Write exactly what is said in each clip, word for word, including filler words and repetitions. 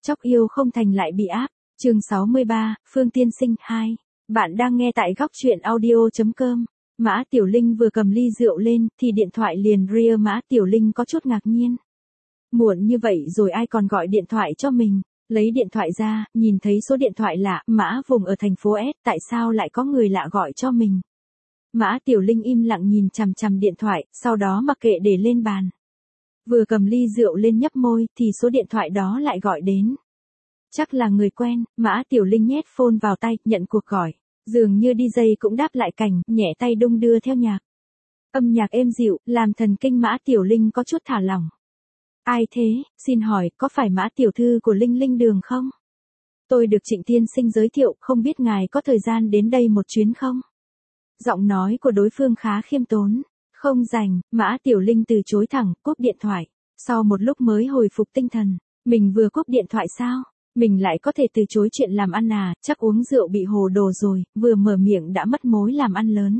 Chóc yêu không thành lại bị áp. Chương sáu mươi ba, Phương Tiên Sinh hai. Bạn đang nghe tại góc truyện audio chấm com. Mã Tiểu Linh vừa cầm ly rượu lên, thì điện thoại liền ria. Mã Tiểu Linh có chút ngạc nhiên. Muộn như vậy rồi ai còn gọi điện thoại cho mình? Lấy điện thoại ra, nhìn thấy số điện thoại lạ, Mã Vùng ở thành phố S, tại sao lại có người lạ gọi cho mình? Mã Tiểu Linh im lặng nhìn chằm chằm điện thoại, sau đó mặc kệ để lên bàn. Vừa cầm ly rượu lên nhấp môi, thì số điện thoại đó lại gọi đến. Chắc là người quen, Mã Tiểu Linh nhét phone vào tay, nhận cuộc gọi. Dường như đi giây cũng đáp lại cảnh, nhẹ tay đung đưa theo nhạc. Âm nhạc êm dịu, làm thần kinh Mã Tiểu Linh có chút thả lỏng. Ai thế, xin hỏi, có phải Mã Tiểu Thư của Linh Linh Đường không? Tôi được Trịnh Tiên Sinh giới thiệu, không biết ngài có thời gian đến đây một chuyến không? Giọng nói của đối phương khá khiêm tốn. Không rảnh, Mã Tiểu Linh từ chối thẳng, cúp điện thoại. Sau một lúc mới hồi phục tinh thần. Mình vừa cúp điện thoại sao? Mình lại có thể từ chối chuyện làm ăn à, chắc uống rượu bị hồ đồ rồi, vừa mở miệng đã mất mối làm ăn lớn.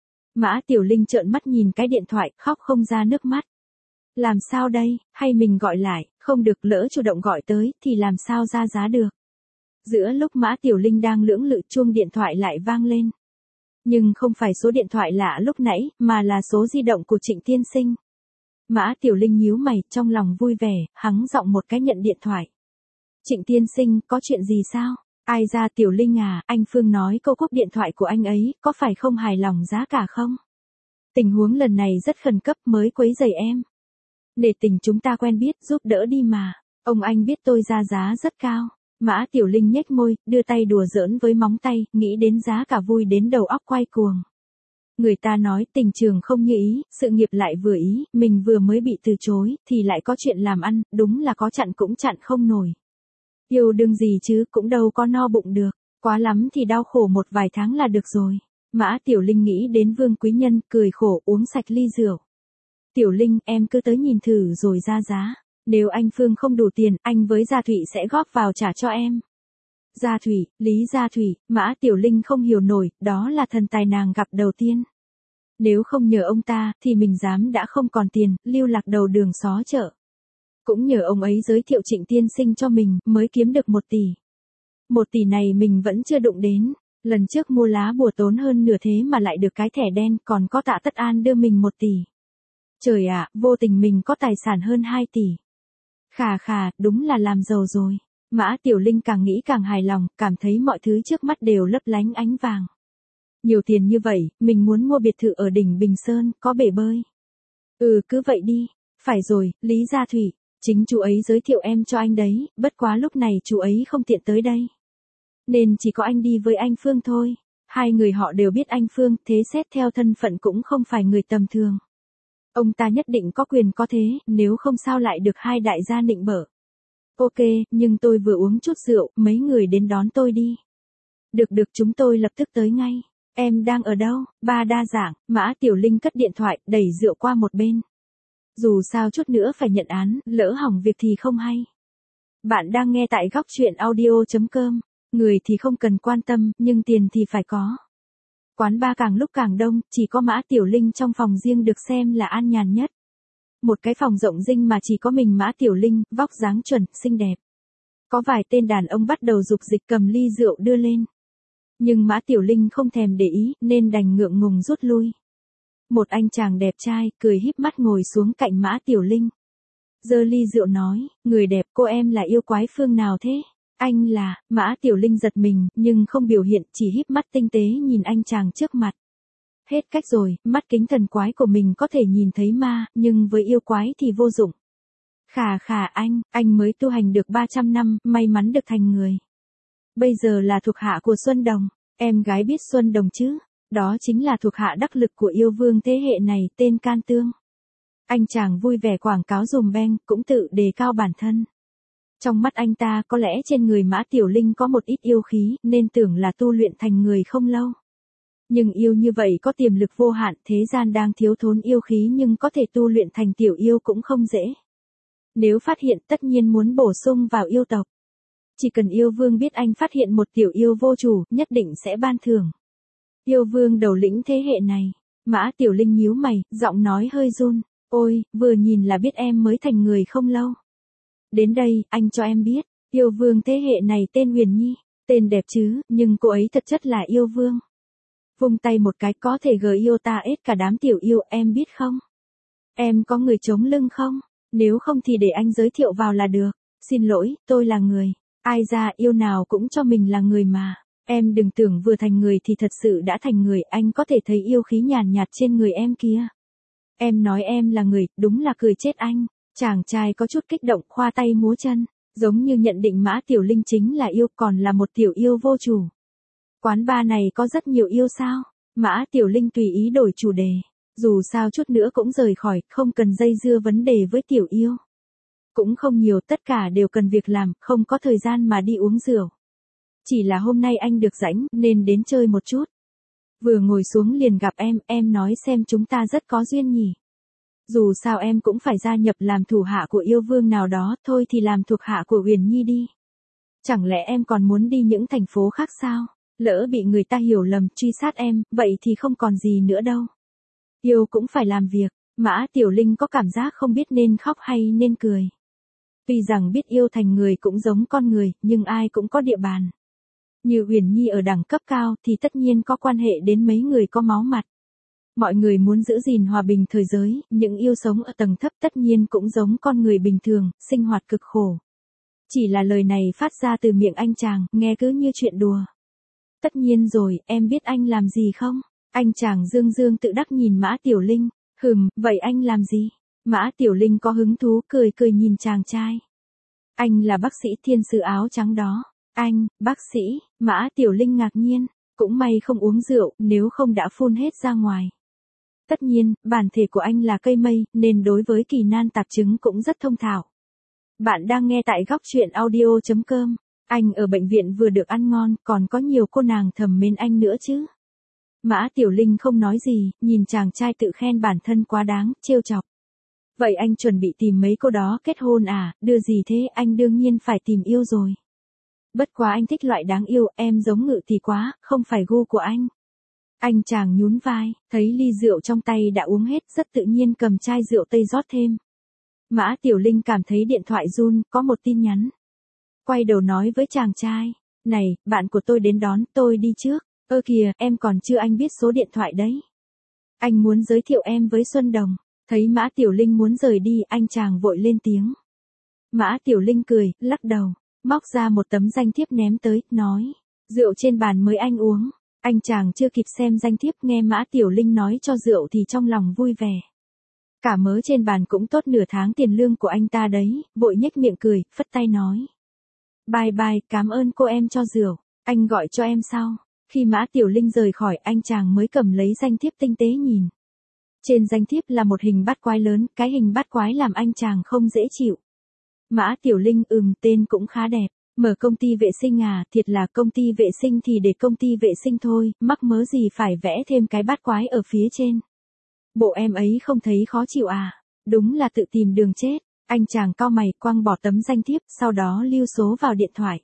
Mã Tiểu Linh trợn mắt nhìn cái điện thoại, khóc không ra nước mắt. Làm sao đây, hay mình gọi lại, không được, lỡ chủ động gọi tới, thì làm sao ra giá được. Giữa lúc Mã Tiểu Linh đang lưỡng lự, chuông điện thoại lại vang lên. Nhưng không phải số điện thoại lạ lúc nãy, mà là số di động của Trịnh Tiên Sinh. Mã Tiểu Linh nhíu mày, trong lòng vui vẻ, hắng giọng một cái nhận điện thoại. Trịnh Tiên Sinh, có chuyện gì sao? Ai ra Tiểu Linh à, anh Phương nói câu cúp điện thoại của anh ấy, có phải không hài lòng giá cả không? Tình huống lần này rất khẩn cấp mới quấy rầy em. Để tình chúng ta quen biết, giúp đỡ đi mà. Ông anh biết tôi ra giá rất cao. Mã Tiểu Linh nhếch môi, đưa tay đùa giỡn với móng tay, nghĩ đến giá cả vui đến đầu óc quay cuồng. Người ta nói tình trường không như ý, sự nghiệp lại vừa ý, mình vừa mới bị từ chối, thì lại có chuyện làm ăn, đúng là có chặn cũng chặn không nổi. Yêu đương gì chứ, cũng đâu có no bụng được, quá lắm thì đau khổ một vài tháng là được rồi. Mã Tiểu Linh nghĩ đến Vương Quý Nhân, cười khổ uống sạch ly rượu. Tiểu Linh, em cứ tới nhìn thử rồi ra giá. Nếu anh Phương không đủ tiền, anh với Gia Thụy sẽ góp vào trả cho em. Gia Thụy, Lý Gia Thụy, Mã Tiểu Linh không hiểu nổi, đó là thần tài nàng gặp đầu tiên. Nếu không nhờ ông ta, thì mình dám đã không còn tiền, lưu lạc đầu đường xó chợ. Cũng nhờ ông ấy giới thiệu Trịnh Tiên Sinh cho mình, mới kiếm được một tỷ. Một tỷ này mình vẫn chưa đụng đến. Lần trước mua lá bùa tốn hơn nửa thế mà lại được cái thẻ đen, còn có Tạ Tất An đưa mình một tỷ. Trời ạ, vô tình mình có tài sản hơn hai tỷ. Khà khà, đúng là làm giàu rồi. Mã Tiểu Linh càng nghĩ càng hài lòng, cảm thấy mọi thứ trước mắt đều lấp lánh ánh vàng. Nhiều tiền như vậy, mình muốn mua biệt thự ở đỉnh Bình Sơn, có bể bơi. Ừ, cứ vậy đi. Phải rồi, Lý Gia Thụy, chính chú ấy giới thiệu em cho anh đấy, bất quá lúc này chú ấy không tiện tới đây. Nên chỉ có anh đi với anh Phương thôi. Hai người họ đều biết anh Phương, thế xét theo thân phận cũng không phải người tầm thường. Ông ta nhất định có quyền có thế, nếu không sao lại được hai đại gia nịnh bợ. Ok, nhưng tôi vừa uống chút rượu, mấy người đến đón tôi đi. Được được, chúng tôi lập tức tới ngay. Em đang ở đâu? Ba đa dạng, Mã Tiểu Linh cất điện thoại, đẩy rượu qua một bên. Dù sao chút nữa phải nhận án, lỡ hỏng việc thì không hay. Bạn đang nghe tại góc truyện audio chấm com. Người thì không cần quan tâm, nhưng tiền thì phải có. Quán bar càng lúc càng đông, chỉ có Mã Tiểu Linh trong phòng riêng được xem là an nhàn nhất. Một cái phòng rộng rinh mà chỉ có mình Mã Tiểu Linh, vóc dáng chuẩn, xinh đẹp. Có vài tên đàn ông bắt đầu dục dịch cầm ly rượu đưa lên. Nhưng Mã Tiểu Linh không thèm để ý, nên đành ngượng ngùng rút lui. Một anh chàng đẹp trai, cười híp mắt ngồi xuống cạnh Mã Tiểu Linh. Giơ ly rượu nói, người đẹp, cô em là yêu quái phương nào thế? Anh là, Mã Tiểu Linh giật mình, nhưng không biểu hiện, chỉ híp mắt tinh tế nhìn anh chàng trước mặt. Hết cách rồi, mắt kính thần quái của mình có thể nhìn thấy ma, nhưng với yêu quái thì vô dụng. Khà khà anh, anh mới tu hành được ba trăm năm, may mắn được thành người. Bây giờ là thuộc hạ của Xuân Đồng, em gái biết Xuân Đồng chứ? Đó chính là thuộc hạ đắc lực của yêu vương thế hệ này, tên Can Tương. Anh chàng vui vẻ quảng cáo dùm beng, cũng tự đề cao bản thân. Trong mắt anh ta có lẽ trên người Mã Tiểu Linh có một ít yêu khí, nên tưởng là tu luyện thành người không lâu. Nhưng yêu như vậy có tiềm lực vô hạn, thế gian đang thiếu thốn yêu khí nhưng có thể tu luyện thành tiểu yêu cũng không dễ. Nếu phát hiện tất nhiên muốn bổ sung vào yêu tộc. Chỉ cần yêu vương biết anh phát hiện một tiểu yêu vô chủ, nhất định sẽ ban thưởng. Yêu vương đầu lĩnh thế hệ này. Mã Tiểu Linh nhíu mày, giọng nói hơi run. Ôi, vừa nhìn là biết em mới thành người không lâu. Đến đây, anh cho em biết, Yêu vương thế hệ này tên Huyền Nhi, tên đẹp chứ, nhưng cô ấy thật chất là yêu vương. Vung tay một cái có thể gờ yêu ta ết cả đám tiểu yêu, em biết không? Em có người chống lưng không? Nếu không thì để anh giới thiệu vào là được. Xin lỗi, tôi là người. Ai ra yêu nào cũng cho mình là người mà. Em đừng tưởng vừa thành người thì thật sự đã thành người, anh có thể thấy yêu khí nhàn nhạt trên người em kia. Em nói em là người, đúng là cười chết anh. Chàng trai có chút kích động, khoa tay múa chân, giống như nhận định Mã Tiểu Linh chính là yêu, còn là một tiểu yêu vô chủ. Quán bar này có rất nhiều yêu sao? Mã Tiểu Linh tùy ý đổi chủ đề. Dù sao chút nữa cũng rời khỏi, không cần dây dưa vấn đề với tiểu yêu. Cũng không nhiều, tất cả đều cần việc làm, không có thời gian mà đi uống rượu. Chỉ là hôm nay anh được rảnh, nên đến chơi một chút. Vừa ngồi xuống liền gặp em, em nói xem chúng ta rất có duyên nhỉ. Dù sao em cũng phải gia nhập làm thủ hạ của yêu vương nào đó, thôi thì làm thuộc hạ của Huyền Nhi đi. Chẳng lẽ em còn muốn đi những thành phố khác sao? Lỡ bị người ta hiểu lầm, truy sát em, vậy thì không còn gì nữa đâu. Yêu cũng phải làm việc. Mã Tiểu Linh có cảm giác không biết nên khóc hay nên cười. Tuy rằng biết yêu thành người cũng giống con người, nhưng ai cũng có địa bàn. Như Huyền Nhi ở đẳng cấp cao thì tất nhiên có quan hệ đến mấy người có máu mặt. Mọi người muốn giữ gìn hòa bình thời giới, những yêu sống ở tầng thấp tất nhiên cũng giống con người bình thường, sinh hoạt cực khổ. Chỉ là lời này phát ra từ miệng anh chàng, nghe cứ như chuyện đùa. Tất nhiên rồi, em biết anh làm gì không? Anh chàng dương dương tự đắc nhìn Mã Tiểu Linh, hừm, vậy anh làm gì? Mã Tiểu Linh có hứng thú cười cười nhìn chàng trai. Anh là bác sĩ thiên sứ áo trắng đó. Anh, bác sĩ, Mã Tiểu Linh ngạc nhiên, cũng may không uống rượu, nếu không đã phun hết ra ngoài. Tất nhiên, bản thể của anh là cây mây, nên đối với kỳ nan tạp chứng cũng rất thông thạo. Bạn đang nghe tại góc truyện audio chấm com. Anh ở bệnh viện vừa được ăn ngon, còn có nhiều cô nàng thầm mến anh nữa chứ. Mã Tiểu Linh không nói gì, nhìn chàng trai tự khen bản thân quá đáng, trêu chọc. Vậy anh chuẩn bị tìm mấy cô đó kết hôn à, đưa gì thế, anh đương nhiên phải tìm yêu rồi. Bất quá anh thích loại đáng yêu, em giống Ngự thì quá, không phải gu của anh. Anh chàng nhún vai, thấy ly rượu trong tay đã uống hết, rất tự nhiên cầm chai rượu tây rót thêm. Mã Tiểu Linh cảm thấy điện thoại run, có một tin nhắn. Quay đầu nói với chàng trai, này, bạn của tôi đến đón, tôi đi trước. Ơ kìa, em còn chưa, anh biết số điện thoại đấy. Anh muốn giới thiệu em với Xuân Đồng. Thấy Mã Tiểu Linh muốn rời đi, anh chàng vội lên tiếng. Mã Tiểu Linh cười, lắc đầu, móc ra một tấm danh thiếp ném tới, nói, rượu trên bàn mới anh uống. Anh chàng chưa kịp xem danh thiếp, nghe Mã Tiểu Linh nói cho rượu thì trong lòng vui vẻ. Cả mớ trên bàn cũng tốt nửa tháng tiền lương của anh ta đấy, vội nhếch miệng cười, phất tay nói. Bye bye, cảm ơn cô em cho rượu, anh gọi cho em sau. Khi Mã Tiểu Linh rời khỏi, anh chàng mới cầm lấy danh thiếp tinh tế nhìn. Trên danh thiếp là một hình bát quái lớn, cái hình bát quái làm anh chàng không dễ chịu. Mã Tiểu Linh, ừm, tên cũng khá đẹp. Mở công ty vệ sinh à, thiệt là công ty vệ sinh thì để công ty vệ sinh thôi, mắc mớ gì phải vẽ thêm cái bát quái ở phía trên. Bộ em ấy không thấy khó chịu à, đúng là tự tìm đường chết. Anh chàng cau mày, quăng bỏ tấm danh thiếp, sau đó lưu số vào điện thoại.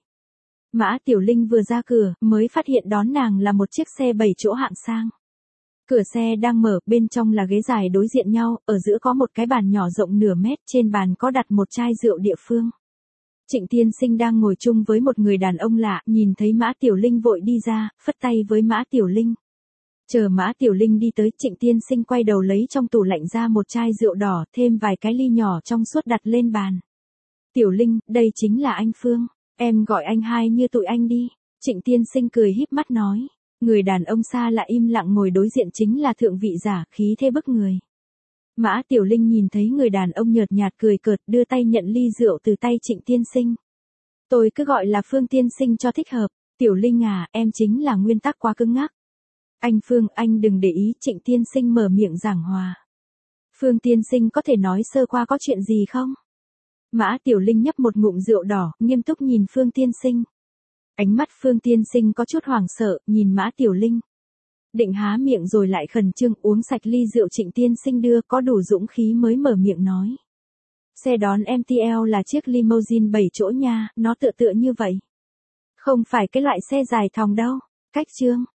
Mã Tiểu Linh vừa ra cửa, mới phát hiện đón nàng là một chiếc xe bảy chỗ hạng sang. Cửa xe đang mở, bên trong là ghế dài đối diện nhau, ở giữa có một cái bàn nhỏ rộng nửa mét, trên bàn có đặt một chai rượu địa phương. Trịnh Tiên Sinh đang ngồi chung với một người đàn ông lạ, nhìn thấy Mã Tiểu Linh vội đi ra, phất tay với Mã Tiểu Linh. Chờ Mã Tiểu Linh đi tới, Trịnh Tiên Sinh quay đầu lấy trong tủ lạnh ra một chai rượu đỏ, thêm vài cái ly nhỏ trong suốt đặt lên bàn. Tiểu Linh, đây chính là anh Phương, em gọi anh hai như tụi anh đi. Trịnh Tiên Sinh cười híp mắt nói. Người đàn ông xa lạ im lặng ngồi đối diện chính là thượng vị giả, khí thế bức người. Mã Tiểu Linh nhìn thấy người đàn ông nhợt nhạt cười cợt, đưa tay nhận ly rượu từ tay Trịnh Tiên Sinh. Tôi cứ gọi là Phương Tiên Sinh cho thích hợp. Tiểu Linh à, em chính là nguyên tắc quá cứng ngắc. Anh Phương, anh đừng để ý. Trịnh Tiên Sinh mở miệng giảng hòa. Phương Tiên Sinh có thể nói sơ qua có chuyện gì không? Mã Tiểu Linh nhấp một ngụm rượu đỏ, nghiêm túc nhìn Phương Tiên Sinh. Ánh mắt Phương Tiên Sinh có chút hoảng sợ, nhìn Mã Tiểu Linh. Định há miệng rồi lại khẩn trương uống sạch ly rượu Trịnh Tiên Sinh đưa, có đủ dũng khí mới mở miệng nói. Xe đón em tê lờ là chiếc limousine bảy chỗ nha, nó tựa tựa như vậy. Không phải cái loại xe dài thòng đâu. Cách trương,